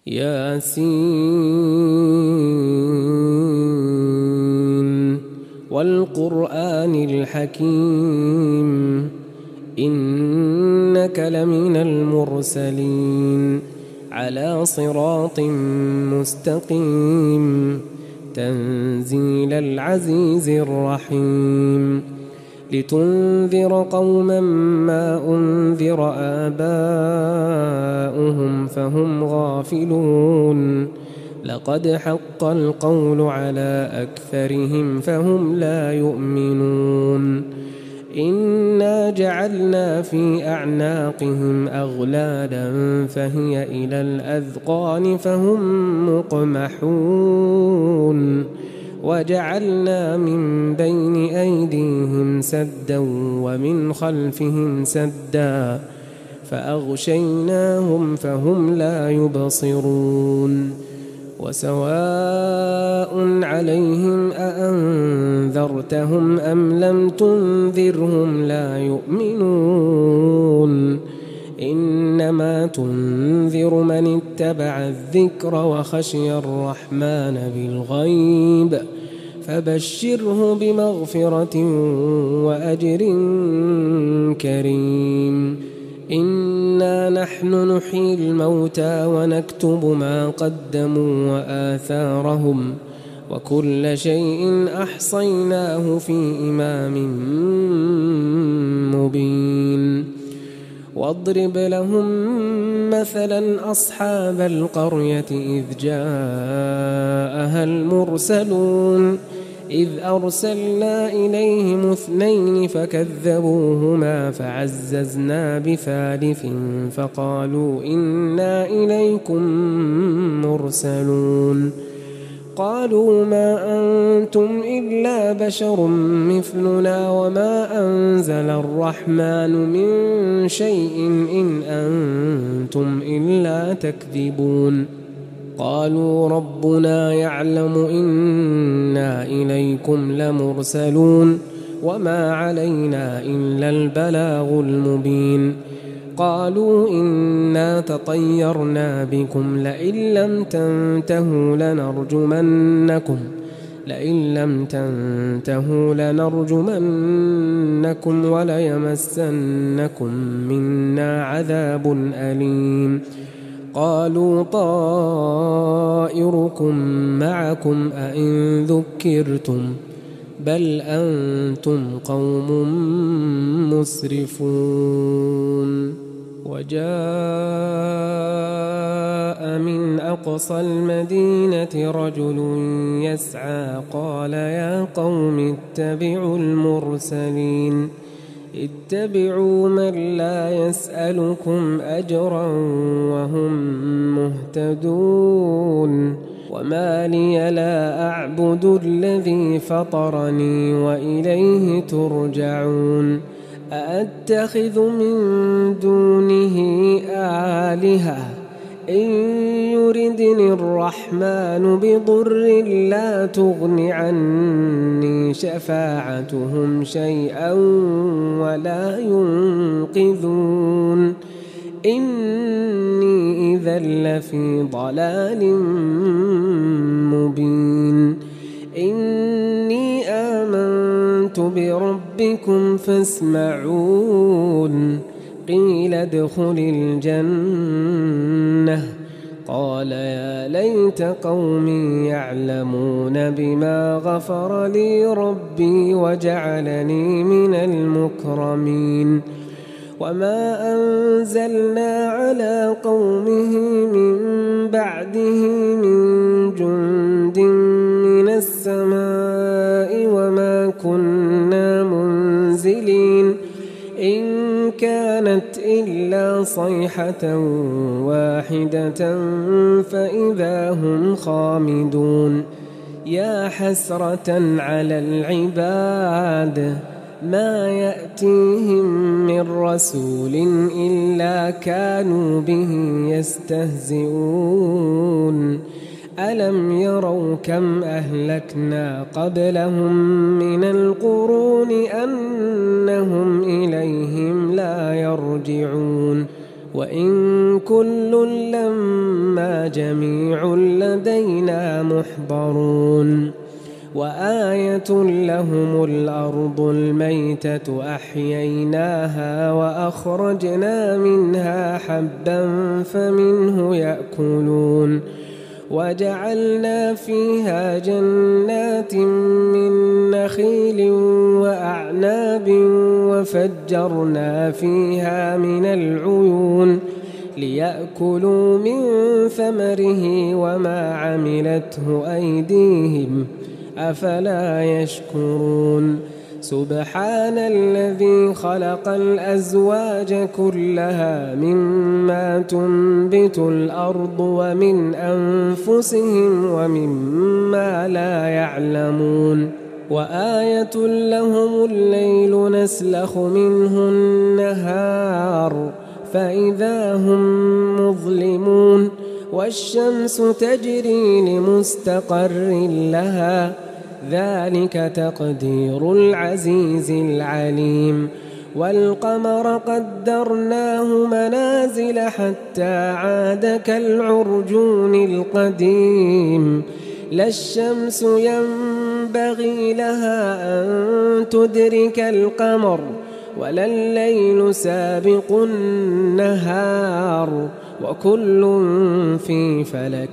ياسين والقرآن الحكيم إنك لمن المرسلين على صراط مستقيم تنزيل العزيز الرحيم لتنذر قوما ما أنذر آباؤهم فهم غافلون لقد حق القول على أكثرهم فهم لا يؤمنون إنا جعلنا في أعناقهم أغلالا فهي إلى الأذقان فهم مقمحون وجعلنا من بين أيديهم سدا ومن خلفهم سدا فأغشيناهم فهم لا يبصرون وسواء عليهم أأنذرتهم أم لم تنذرهم لا يؤمنون إنما تنذر من اتبع الذكر وخشي الرحمن بالغيب فبشره بمغفرة وأجر كريم إنا نحن نحيي الموتى ونكتب ما قدموا وآثارهم وكل شيء أحصيناه في إمام مبين واضرب لهم مثلا أصحاب القرية إذ جاءها المرسلون إذ أرسلنا إليهم 2 فكذبوهما فعززنا بثالث فقالوا إنا إليكم مرسلون قالوا ما أنتم إلا بشر مثلنا وما أنزل الرحمن من شيء إن أنتم إلا تكذبون قالوا ربنا يعلم إنا إليكم لمرسلون وما علينا إلا البلاغ المبين قالوا إنا تطيرنا بكم لئن لم تنتهوا لنرجمنكم وليمسنكم منا عذاب أليم قالوا طائركم معكم أئن ذكرتم بل أنتم قوم مسرفون وجاء من أقصى المدينة رجل يسعى قال يا قوم اتبعوا المرسلين اتبعوا من لا يسألكم أجرا وهم مهتدون وما لي لا أعبد الذي فطرني وإليه ترجعون أأتخذ من دونه آلهة إن يردني الرحمن بضر لا تغن عني شفاعتهم شيئا ولا ينقذون إني إذا لفي ضلال مبين إني آمنت بربكم فاسمعون قيل ادخل الجنة قال يا ليت قومي يعلمون بما غفر لي ربي وجعلني من المكرمين وما أنزلنا على قومه من بعده من جند من السماء وما كنا منزلين إن كانت إلا صيحة واحدة فإذا هم خامدون يا حسرة على العباد ما يأتيهم من رسول إلا كانوا به يستهزئون ألم يروا كم أهلكنا قبلهم من القرون أنهم إليهم لا يرجعون وإن كل لما جميع لدينا محضرون وآية لهم الأرض الميتة أحييناها وأخرجنا منها حبا فمنه يأكلون وجعلنا فيها جنات من نخيل وأعناب وفجرنا فيها من العيون ليأكلوا من ثمره وما عملته أيديهم أفلا يشكرون سبحان الذي خلق الأزواج كلها مما تنبت الأرض ومن أنفسهم ومما لا يعلمون وآية لهم الليل نسلخ منه النهار فإذا هم مظلمون والشمس تجري لمستقر لها ذلك تقدير العزيز العليم والقمر قدرناه منازل حتى عاد كالعرجون القديم لا الشمس ينبغي لها أن تدرك القمر ولا الليل سابق النهار وكل في فلك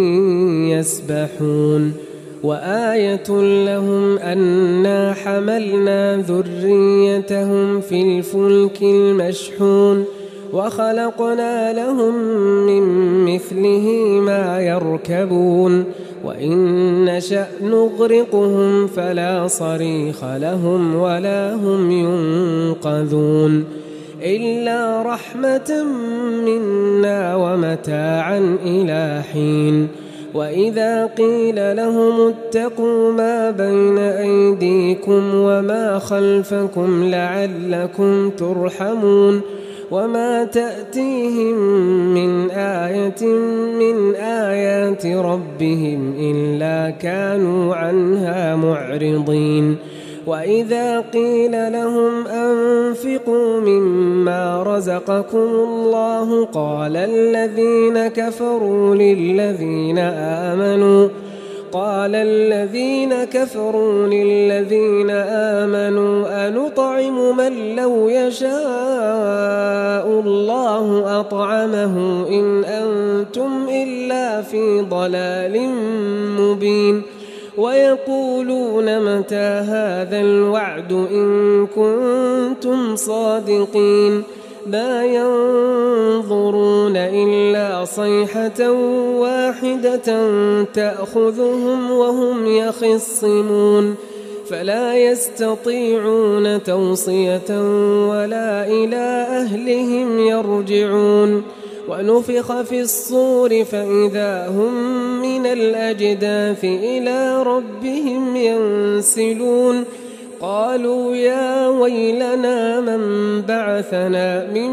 يسبحون وآية لهم أنا حملنا ذريتهم في الفلك المشحون وخلقنا لهم من مثله ما يركبون وإن نشأ نغرقهم فلا صريخ لهم ولا هم ينقذون إلا رحمة منا ومتاعا إلى حين وإذا قيل لهم اتقوا ما بين أيديكم وما خلفكم لعلكم ترحمون وما تأتيهم من آية من آيات ربهم إلا كانوا عنها معرضين وإذا قيل لهم أنفقوا مما رزقكم الله قال الذين كفروا للذين آمنوا أنطعم من لو يشاء الله أطعمه إن أنتم إلا في ضلال مبين ويقولون متى هذا الوعد إن كنتم صادقين ما ينظرون إلا صيحة واحدة تأخذهم وهم يخصمون فلا يستطيعون توصية ولا إلى أهلهم يرجعون ونفخ في الصور فإذا هم من الأجداث إلى ربهم ينسلون قالوا يا ويلنا من بعثنا من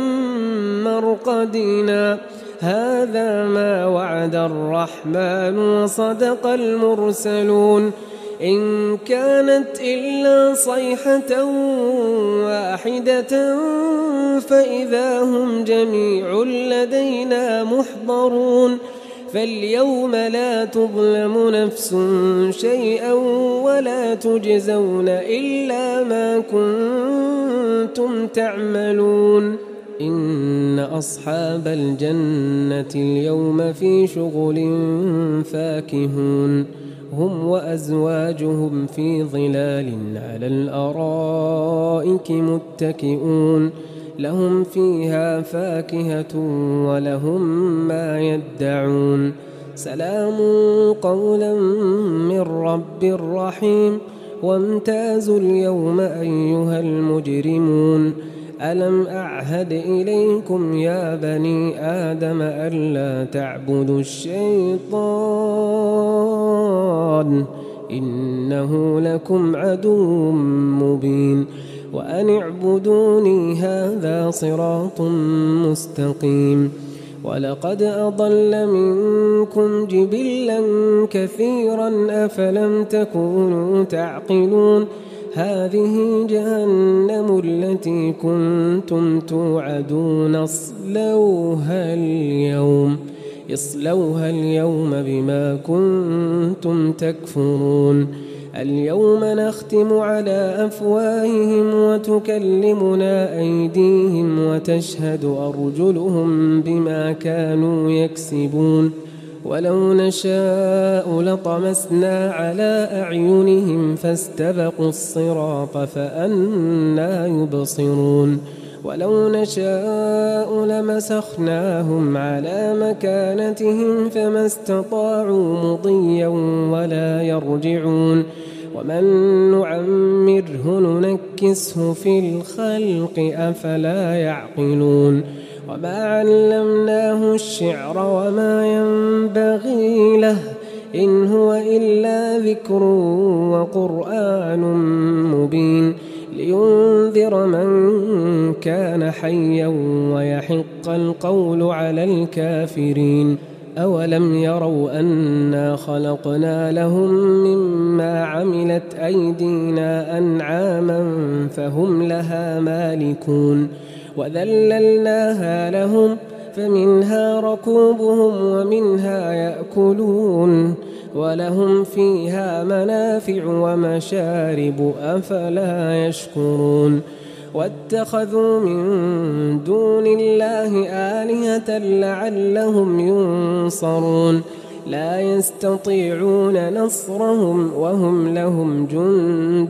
مرقدنا هذا ما وعد الرحمن وصدق المرسلون إن كانت إلا صيحة واحدة فإذا هم جميع لدينا محضرون فاليوم لا تظلم نفس شيئا ولا تجزون إلا ما كنتم تعملون إن أصحاب الجنة اليوم في شغل فاكهون هم وأزواجهم في ظلال على الأرائك متكئون لهم فيها فاكهة ولهم ما يدعون سلام قولا من رب رحيم وامتازوا اليوم أيها المجرمون ألم أعهد إليكم يا بني آدم ألا تعبدوا الشيطان إنه لكم عدو مبين وأن اعبدوني هذا صراط مستقيم ولقد أضل منكم جبلا كثيرا أفلم تكونوا تعقلون هذه جهنم التي كنتم توعدون اصلوها اليوم بما كنتم تكفرون اليوم نختم على أفواههم وتكلمنا أيديهم وتشهد أرجلهم بما كانوا يكسبون ولو نشاء لطمسنا على أعينهم فاستبقوا الصراط فأنى يبصرون ولو نشاء لمسخناهم على مكانتهم فما استطاعوا مضيا ولا يرجعون ومن نعمره ننكسه في الخلق أفلا يعقلون وما علمناه الشعر وما ينبغي له إن هو إلا ذكر وقرآن مبين لينذر من كان حيا ويحق القول على الكافرين أولم يروا أنا خلقنا لهم مما عملت أيدينا أنعاما فهم لها مالكون وذللناها لهم فمنها ركوبهم ومنها يأكلون ولهم فيها منافع ومشارب أفلا يشكرون واتخذوا من دون الله آلهة لعلهم ينصرون لا يستطيعون نصرهم وهم لهم جند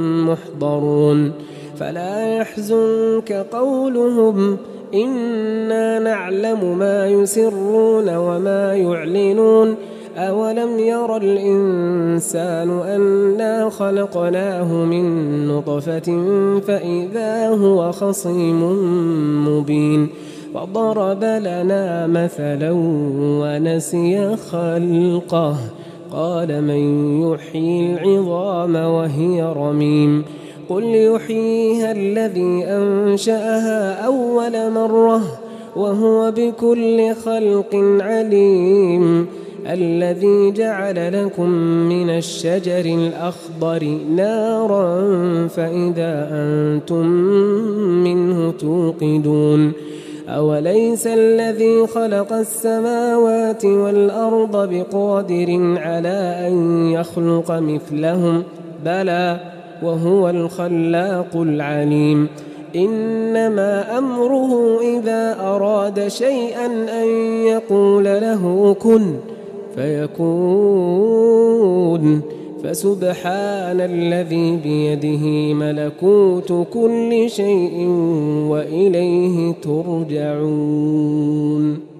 محضرون فلا يحزنك قولهم إنا نعلم ما يسرون وما يعلنون أولم ير الإنسان أنا خلقناه من نطفة فإذا هو خصيم مبين وضرب لنا مثلا ونسي خلقه قال من يحيي العظام وهي رميم قل يحييها الذي أنشأها أول مرة وهو بكل خلق عليم الذي جعل لكم من الشجر الأخضر نارا فإذا أنتم منه توقدون أوليس الذي خلق السماوات والأرض بقادر على أن يخلق مثلهم بلى وهو الخلاق العليم إنما أمره إذا أراد شيئا أن يقول له كن فيكون فسبحان الذي بيده ملكوت كل شيء وإليه ترجعون.